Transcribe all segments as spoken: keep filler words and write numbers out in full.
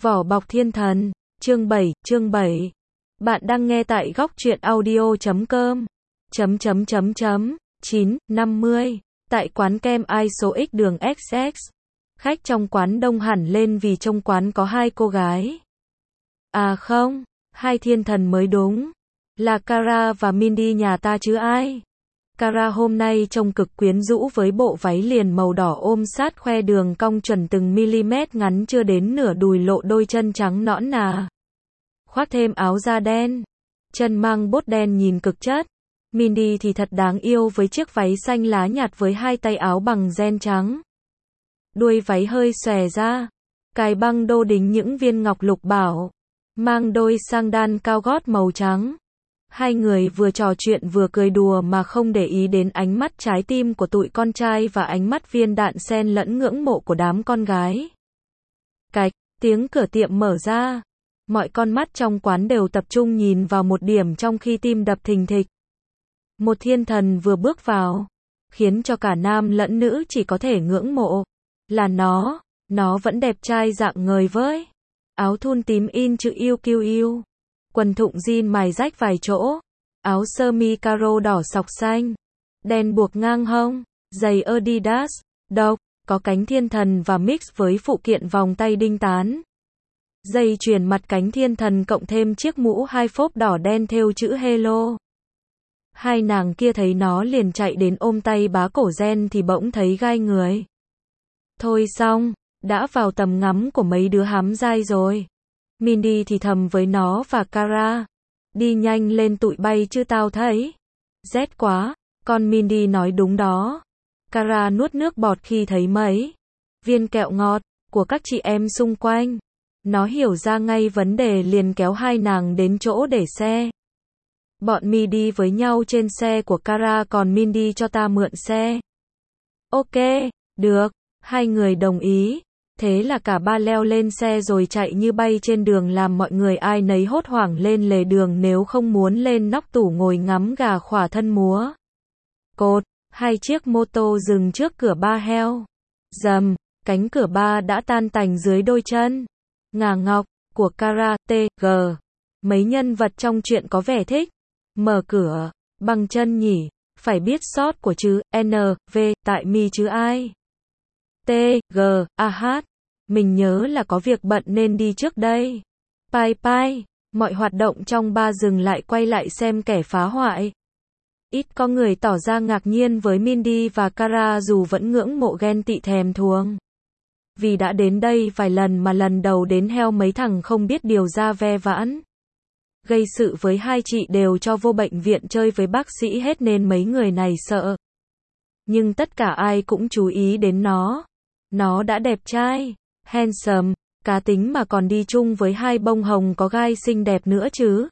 Vỏ bọc thiên thần, chương bảy, chương bảy. Bạn đang nghe tại góc truyện audio chấm com. Chấm chấm chấm chấm, chín, năm mươi. Tại quán kem ai số X đường ích ích. Khách trong quán đông hẳn lên vì trong quán có hai cô gái. À không, hai thiên thần mới đúng. Là Kara và Mindy nhà ta chứ ai. Kara hôm nay trông cực quyến rũ với bộ váy liền màu đỏ ôm sát khoe đường cong chuẩn từng mm ngắn chưa đến nửa đùi lộ đôi chân trắng nõn nà. Khoác thêm áo da đen, chân mang bốt đen nhìn cực chất. Mindy thì thật đáng yêu với chiếc váy xanh lá nhạt với hai tay áo bằng ren trắng. Đuôi váy hơi xòe ra, cài băng đô đính những viên ngọc lục bảo, mang đôi sang đan cao gót màu trắng. Hai người vừa trò chuyện vừa cười đùa mà không để ý đến ánh mắt trái tim của tụi con trai và ánh mắt viên đạn xen lẫn ngưỡng mộ của đám con gái. Cạch, tiếng cửa tiệm mở ra. Mọi con mắt trong quán đều tập trung nhìn vào một điểm trong khi tim đập thình thịch. Một thiên thần vừa bước vào, khiến cho cả nam lẫn nữ chỉ có thể ngưỡng mộ. Là nó, nó vẫn đẹp trai rạng ngời với. Áo thun tím in chữ yêu kiu yêu. Quần thụng jean mài rách vài chỗ, áo sơ mi caro đỏ sọc xanh, đen buộc ngang hông, giày Adidas, độc, có cánh thiên thần và mix với phụ kiện vòng tay đinh tán. Dây chuyền mặt cánh thiên thần cộng thêm chiếc mũ hai phốp đỏ đen thêu chữ Hello. Hai nàng kia thấy nó liền chạy đến ôm tay bá cổ gen thì bỗng thấy gai người. Thôi xong, đã vào tầm ngắm của mấy đứa hám dai rồi. Mindy thì thầm với nó và Kara. Đi nhanh lên tụi bay chứ tao thấy. Rét quá, con Mindy nói đúng đó. Kara nuốt nước bọt khi thấy mấy viên kẹo ngọt của các chị em xung quanh. Nó hiểu ra ngay vấn đề liền kéo hai nàng đến chỗ để xe. Bọn mi đi với nhau trên xe của Kara còn Mindy cho ta mượn xe. Ok, được, hai người đồng ý. Thế là cả ba leo lên xe rồi chạy như bay trên đường làm mọi người ai nấy hốt hoảng lên lề đường nếu không muốn lên nóc tủ ngồi ngắm gà khỏa thân múa. Cột, hai chiếc mô tô dừng trước cửa ba heo. Dầm, cánh cửa ba đã tan tành dưới đôi chân. Ngà ngọc, của Kara, tê giê. Mấy nhân vật trong chuyện có vẻ thích. Mở cửa, bằng chân nhỉ, phải biết sót của chữ N, V, tại mi chứ ai. T, G, A, H. Mình nhớ là có việc bận nên đi trước đây. Pai pai, mọi hoạt động trong ba dừng lại quay lại xem kẻ phá hoại. Ít có người tỏ ra ngạc nhiên với Mindy và Kara dù vẫn ngưỡng mộ ghen tị thèm thuồng. Vì đã đến đây vài lần mà lần đầu đến heo mấy thằng không biết điều ra ve vãn. Gây sự với hai chị đều cho vô bệnh viện chơi với bác sĩ hết nên mấy người này sợ. Nhưng tất cả ai cũng chú ý đến nó. Nó đã đẹp trai, handsome, cá tính mà còn đi chung với hai bông hồng có gai xinh đẹp nữa chứ.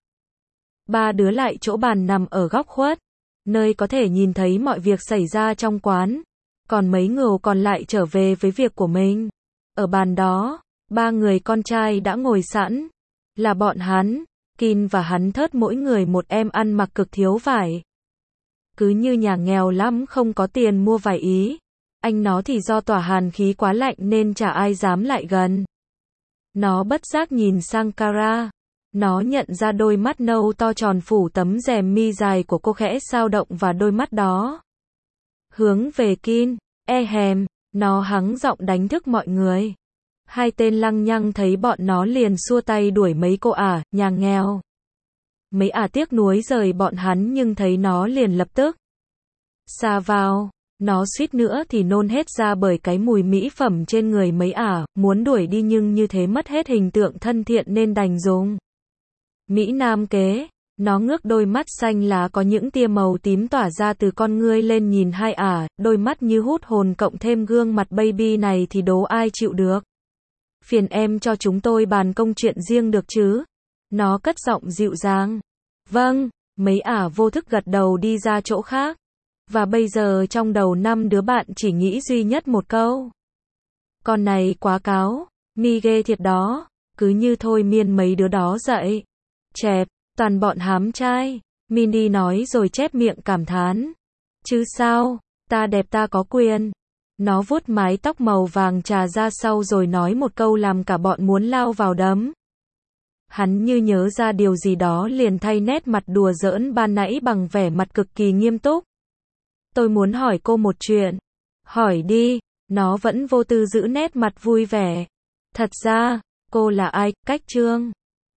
Ba đứa lại chỗ bàn nằm ở góc khuất, nơi có thể nhìn thấy mọi việc xảy ra trong quán. Còn mấy người còn lại trở về với việc của mình. Ở bàn đó, ba người con trai đã ngồi sẵn. Là bọn hắn, Kin và hắn thớt mỗi người một em ăn mặc cực thiếu vải. Cứ như nhà nghèo lắm không có tiền mua vải Ý. Anh nó thì do tỏa hàn khí quá lạnh nên chả ai dám lại gần. Nó bất giác nhìn sang Kara. Nó nhận ra đôi mắt nâu to tròn phủ tấm rèm mi dài của cô khẽ dao động và đôi mắt đó. Hướng về Kin, e hèm, nó hắng giọng đánh thức mọi người. Hai tên lăng nhăng thấy bọn nó liền xua tay đuổi mấy cô ả, nhà nghèo. Mấy ả tiếc nuối rời bọn hắn nhưng thấy nó liền lập tức xa vào. Nó suýt nữa thì nôn hết ra bởi cái mùi mỹ phẩm trên người mấy ả, muốn đuổi đi nhưng như thế mất hết hình tượng thân thiện nên đành dùng Mỹ Nam kế. Nó ngước đôi mắt xanh lá có những tia màu tím tỏa ra từ con ngươi lên nhìn hai ả, đôi mắt như hút hồn cộng thêm gương mặt baby này thì đố ai chịu được. Phiền em cho chúng tôi bàn công chuyện riêng được chứ? Nó cất giọng dịu dàng. Vâng, mấy ả vô thức gật đầu đi ra chỗ khác. Và bây giờ trong đầu năm đứa bạn chỉ nghĩ duy nhất một câu. Con này quá cáo, mi ghê thiệt đó, cứ như thôi miên mấy đứa đó dậy. Chẹp, toàn bọn hám trai, Mindy nói rồi chép miệng cảm thán. Chứ sao, ta đẹp ta có quyền. Nó vuốt mái tóc màu vàng trà ra sau rồi nói một câu làm cả bọn muốn lao vào đấm. Hắn như nhớ ra điều gì đó liền thay nét mặt đùa giỡn ban nãy bằng vẻ mặt cực kỳ nghiêm túc. Tôi muốn hỏi cô một chuyện. Hỏi đi. Nó vẫn vô tư giữ nét mặt vui vẻ. Thật ra, cô là ai, Cách Trương?